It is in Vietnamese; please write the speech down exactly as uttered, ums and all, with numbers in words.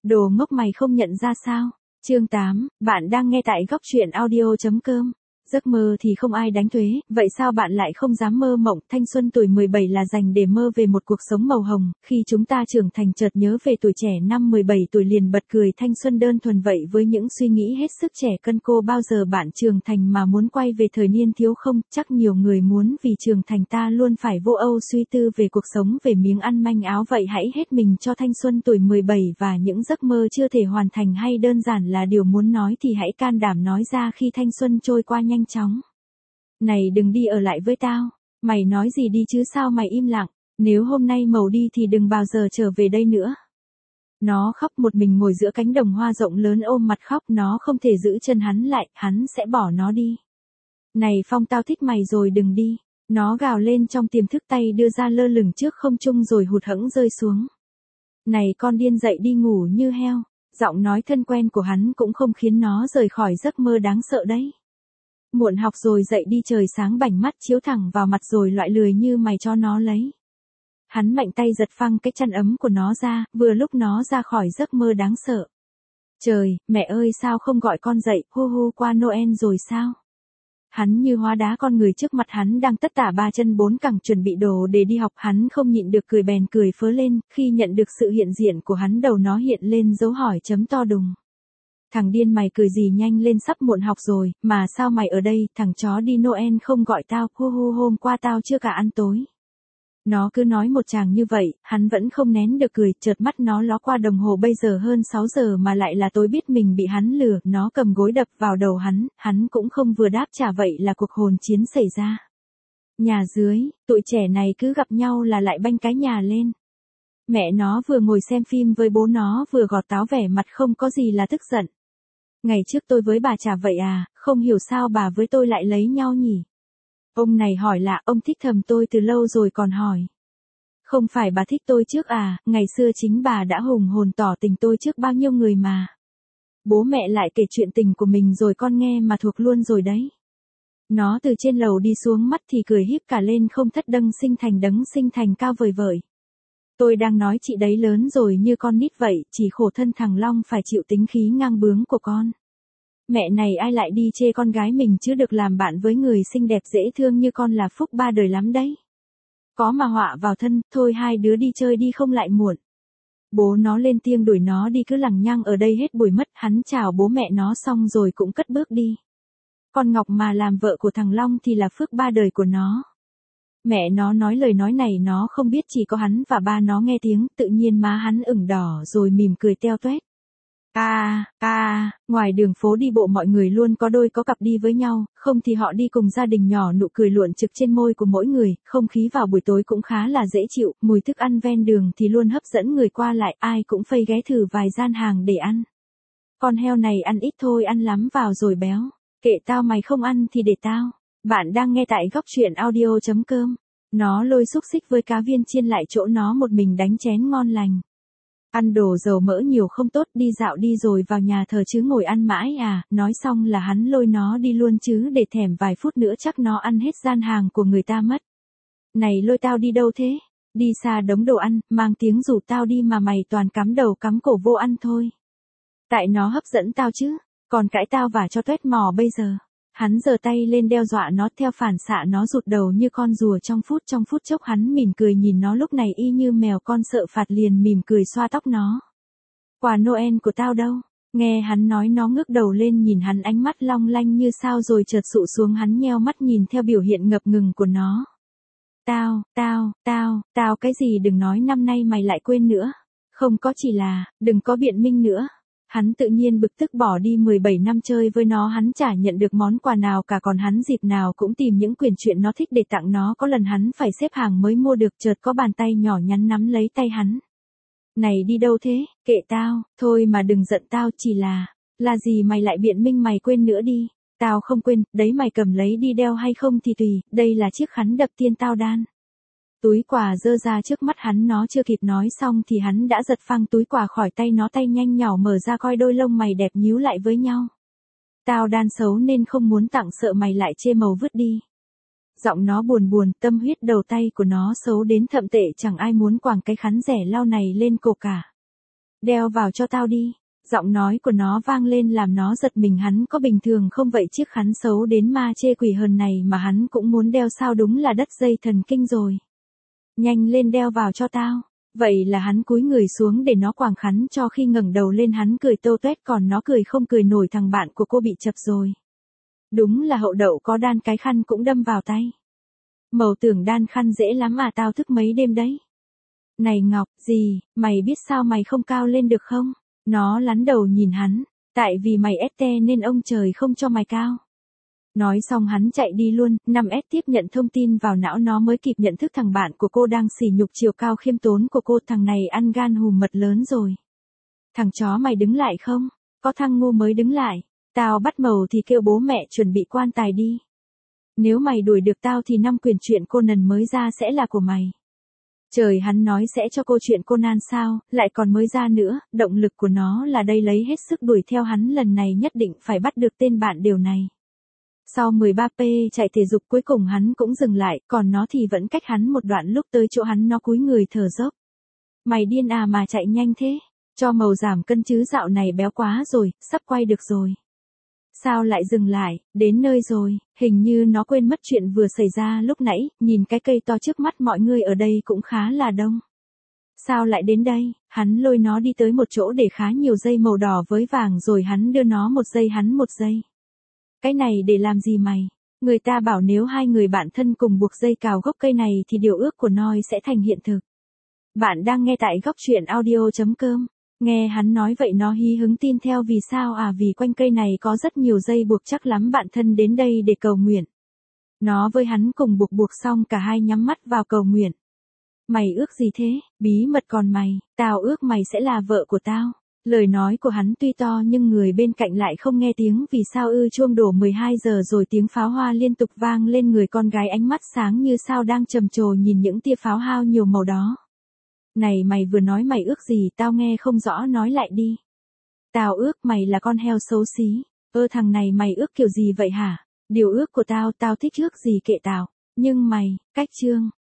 Đồ ngốc mày không nhận ra sao? Chương tám, bạn đang nghe tại góc truyện audio chấm com. Giấc mơ thì không ai đánh thuế, vậy sao bạn lại không dám mơ mộng? Thanh xuân tuổi mười bảy là dành để mơ về một cuộc sống màu hồng, khi chúng ta trưởng thành chợt nhớ về tuổi trẻ năm mười bảy tuổi liền bật cười thanh xuân đơn thuần vậy với những suy nghĩ hết sức trẻ cân cô bao giờ bạn trưởng thành mà muốn quay về thời niên thiếu không? Chắc nhiều người muốn vì trưởng thành ta luôn phải vô âu suy tư về cuộc sống về miếng ăn manh áo vậy hãy hết mình cho thanh xuân tuổi mười bảy và những giấc mơ chưa thể hoàn thành hay đơn giản là điều muốn nói thì hãy can đảm nói ra khi thanh xuân trôi qua nhanh chóng. Này đừng đi ở lại với tao, mày nói gì đi chứ sao mày im lặng, nếu hôm nay màu đi thì đừng bao giờ trở về đây nữa. Nó khóc một mình ngồi giữa cánh đồng hoa rộng lớn ôm mặt khóc nó không thể giữ chân hắn lại, hắn sẽ bỏ nó đi. Này Phong tao thích mày rồi đừng đi, nó gào lên trong tiềm thức tay đưa ra lơ lửng trước không trung rồi hụt hẫng rơi xuống. Này con điên dậy đi ngủ như heo, giọng nói thân quen của hắn cũng không khiến nó rời khỏi giấc mơ đáng sợ đấy. Muộn học rồi dậy đi trời sáng bảnh mắt chiếu thẳng vào mặt rồi loại lười như mày cho nó lấy. Hắn mạnh tay giật phăng cái chăn ấm của nó ra, vừa lúc nó ra khỏi giấc mơ đáng sợ. Trời, mẹ ơi sao không gọi con dậy, hu hu qua Noel rồi sao? Hắn như hóa đá con người trước mặt hắn đang tất tả ba chân bốn cẳng chuẩn bị đồ để đi học hắn không nhịn được cười bèn cười phớ lên, khi nhận được sự hiện diện của hắn đầu nó hiện lên dấu hỏi chấm to đùng. Thằng điên mày cười gì nhanh lên sắp muộn học rồi, mà sao mày ở đây, thằng chó đi Noel không gọi tao, hu hu hôm qua tao chưa cả ăn tối. Nó cứ nói một chàng như vậy, hắn vẫn không nén được cười, chợt mắt nó ló qua đồng hồ bây giờ hơn sáu giờ mà lại là tối biết mình bị hắn lừa, nó cầm gối đập vào đầu hắn, hắn cũng không vừa đáp trả vậy là cuộc hồn chiến xảy ra. Nhà dưới, tụi trẻ này cứ gặp nhau là lại banh cái nhà lên. Mẹ nó vừa ngồi xem phim với bố nó vừa gọt táo vẻ mặt không có gì là tức giận. Ngày trước tôi với bà chả vậy à, không hiểu sao bà với tôi lại lấy nhau nhỉ. Ông này hỏi lạ, ông thích thầm tôi từ lâu rồi còn hỏi. Không phải bà thích tôi trước à, ngày xưa chính bà đã hùng hồn tỏ tình tôi trước bao nhiêu người mà. Bố mẹ lại kể chuyện tình của mình rồi con nghe mà thuộc luôn rồi đấy. Nó từ trên lầu đi xuống mắt thì cười híp cả lên không thất đâng sinh thành đấng sinh thành cao vời vợi. Tôi đang nói chị đấy lớn rồi như con nít vậy, chỉ khổ thân thằng Long phải chịu tính khí ngang bướng của con. Mẹ này ai lại đi chê con gái mình chứ được làm bạn với người xinh đẹp dễ thương như con là phúc ba đời lắm đấy. Có mà họa vào thân, thôi hai đứa đi chơi đi không lại muộn. Bố nó lên tiếng đuổi nó đi cứ lằng nhăng ở đây hết buổi mất, hắn chào bố mẹ nó xong rồi cũng cất bước đi. Con Ngọc mà làm vợ của thằng Long thì là phước ba đời của nó. Mẹ nó nói lời nói này nó không biết chỉ có hắn và ba nó nghe tiếng, tự nhiên má hắn ửng đỏ rồi mỉm cười teo toét. À, à, ngoài đường phố đi bộ mọi người luôn có đôi có cặp đi với nhau, không thì họ đi cùng gia đình nhỏ nụ cười luộn trực trên môi của mỗi người, không khí vào buổi tối cũng khá là dễ chịu, mùi thức ăn ven đường thì luôn hấp dẫn người qua lại, ai cũng phây ghé thử vài gian hàng để ăn. Con heo này ăn ít thôi ăn lắm vào rồi béo, kệ tao mày không ăn thì để tao. Bạn đang nghe tại góc truyện audio chấm com. Nó lôi xúc xích với cá viên chiên lại chỗ nó một mình đánh chén ngon lành. Ăn đồ dầu mỡ nhiều không tốt, đi dạo đi rồi vào nhà thờ chứ ngồi ăn mãi à, nói xong là hắn lôi nó đi luôn chứ để thèm vài phút nữa chắc nó ăn hết gian hàng của người ta mất. Này lôi tao đi đâu thế? Đi xa đống đồ ăn, mang tiếng rủ tao đi mà mày toàn cắm đầu cắm cổ vô ăn thôi. Tại nó hấp dẫn tao chứ, còn cãi tao và cho tuét mò bây giờ. Hắn giơ tay lên đe dọa nó theo phản xạ nó rụt đầu như con rùa trong phút trong phút chốc hắn mỉm cười nhìn nó lúc này y như mèo con sợ phạt liền mỉm cười xoa tóc nó. Quà Noel của tao đâu? Nghe hắn nói nó ngước đầu lên nhìn hắn ánh mắt long lanh như sao rồi chợt sụ xuống hắn nheo mắt nhìn theo biểu hiện ngập ngừng của nó. Tao, tao, tao, tao cái gì đừng nói năm nay mày lại quên nữa. Không có chỉ là, đừng có biện minh nữa. Hắn tự nhiên bực tức bỏ đi mười bảy năm chơi với nó hắn chả nhận được món quà nào cả còn hắn dịp nào cũng tìm những quyển truyện nó thích để tặng nó có lần hắn phải xếp hàng mới mua được chợt có bàn tay nhỏ nhắn nắm lấy tay hắn. Này đi đâu thế, kệ tao, thôi mà đừng giận tao chỉ là, là gì mày lại biện minh mày quên nữa đi, tao không quên, đấy mày cầm lấy đi đeo hay không thì tùy, đây là chiếc khắn đập tiên tao đan. Túi quà dơ ra trước mắt hắn nó chưa kịp nói xong thì hắn đã giật phăng túi quà khỏi tay nó tay nhanh nhỏ mở ra coi đôi lông mày đẹp nhíu lại với nhau. Tao đan xấu nên không muốn tặng sợ mày lại chê màu vứt đi. Giọng nó buồn buồn tâm huyết đầu tay của nó xấu đến thậm tệ chẳng ai muốn quàng cái khắn rẻ lau này lên cổ cả. Đeo vào cho tao đi. Giọng nói của nó vang lên làm nó giật mình, hắn có bình thường không vậy, chiếc khắn xấu đến ma chê quỷ hờn này mà hắn cũng muốn đeo sao, đúng là đất dây thần kinh rồi. Nhanh lên đeo vào cho tao. Vậy là hắn cúi người xuống để nó quàng khắn cho, khi ngẩng đầu lên hắn cười tô toét, còn nó cười không cười nổi, thằng bạn của cô bị chập rồi. Đúng là hậu đậu có đan, cái khăn cũng đâm vào tay. Màu tưởng đan khăn dễ lắm à, tao thức mấy đêm đấy. Này Ngọc, gì, mày biết sao mày không cao lên được không? Nó lắn đầu nhìn hắn, tại vì mày ét tê nên ông trời không cho mày cao. Nói xong hắn chạy đi luôn, năm ét tiếp nhận thông tin vào não, nó mới kịp nhận thức thằng bạn của cô đang sỉ nhục chiều cao khiêm tốn của cô, thằng này ăn gan hùm mật lớn rồi. Thằng chó mày đứng lại không? Có thằng ngu mới đứng lại, tao bắt màu thì kêu bố mẹ chuẩn bị quan tài đi. Nếu mày đuổi được tao thì năm quyển truyện Conan mới ra sẽ là của mày. Trời, hắn nói sẽ cho cô chuyện Conan sao, lại còn mới ra nữa, động lực của nó là đây, lấy hết sức đuổi theo hắn, lần này nhất định phải bắt được tên bạn điều này. Sau mười ba phút chạy thể dục cuối cùng hắn cũng dừng lại, còn nó thì vẫn cách hắn một đoạn, lúc tới chỗ hắn nó cúi người thở dốc. Mày điên à mà chạy nhanh thế, cho màu giảm cân chứ, dạo này béo quá rồi, sắp quay được rồi. Sao lại dừng lại, đến nơi rồi, hình như nó quên mất chuyện vừa xảy ra lúc nãy, nhìn cái cây to trước mắt mọi người ở đây cũng khá là đông. Sao lại đến đây, hắn lôi nó đi tới một chỗ để khá nhiều dây màu đỏ với vàng, rồi hắn đưa nó một dây, hắn một dây. Cái này để làm gì mày? Người ta bảo nếu hai người bạn thân cùng buộc dây cào gốc cây này thì điều ước của noi sẽ thành hiện thực. Bạn đang nghe tại góc truyện audio chấm com. Nghe hắn nói vậy nó hí hứng tin theo, vì sao à, vì quanh cây này có rất nhiều dây buộc, chắc lắm bạn thân đến đây để cầu nguyện. Nó với hắn cùng buộc buộc xong cả hai nhắm mắt vào cầu nguyện. Mày ước gì thế, bí mật, còn mày, tao ước mày sẽ là vợ của tao. Lời nói của hắn tuy to nhưng người bên cạnh lại không nghe tiếng, vì sao ư? Chuông đổ mười hai giờ rồi, tiếng pháo hoa liên tục vang lên, người con gái ánh mắt sáng như sao đang trầm trồ nhìn những tia pháo hao nhiều màu đó. Này mày vừa nói mày ước gì, tao nghe không rõ, nói lại đi. Tao ước mày là con heo xấu xí. Ơ thằng này mày ước kiểu gì vậy hả? Điều ước của tao, tao thích ước gì kệ tao. Nhưng mày, cách chương.